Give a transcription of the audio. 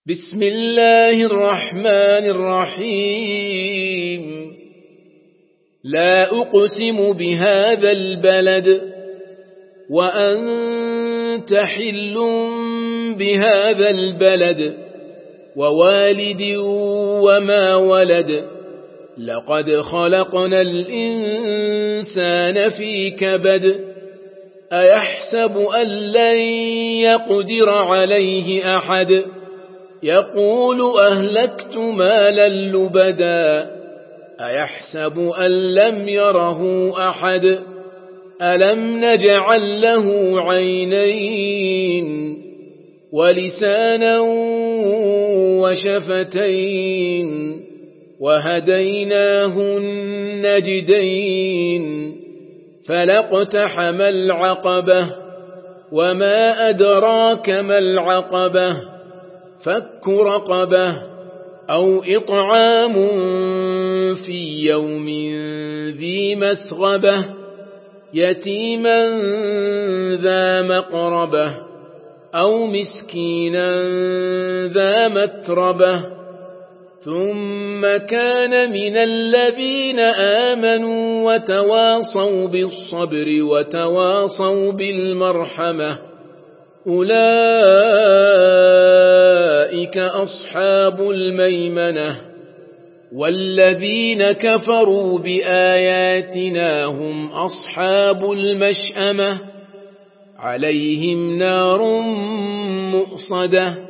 بسم الله الرحمن الرحيم لا أقسم بهذا البلد وأنت حل بهذا البلد ووالد وما ولد لقد خلقنا الإنسان في كبد أيحسب أن لن يقدر عليه أحد يقول أهلكت مالا لبدا أيحسب أن لم يره أحد ألم نجعل له عينين ولسانا وشفتين وهديناه النجدين فلاقتحم العقبة وما أدراك ما العقبة فك رقبة أو إطعام في يوم ذي مسغبة يتيما ذا مقربة أو مسكينا ذا متربة ثم كان من الذين آمنوا وتواصوا بالصبر وتواصوا بالمرحمة أولئك أصحاب الميمنة والذين كفروا بآياتنا هم أصحاب المشأمة عليهم نار مؤصدة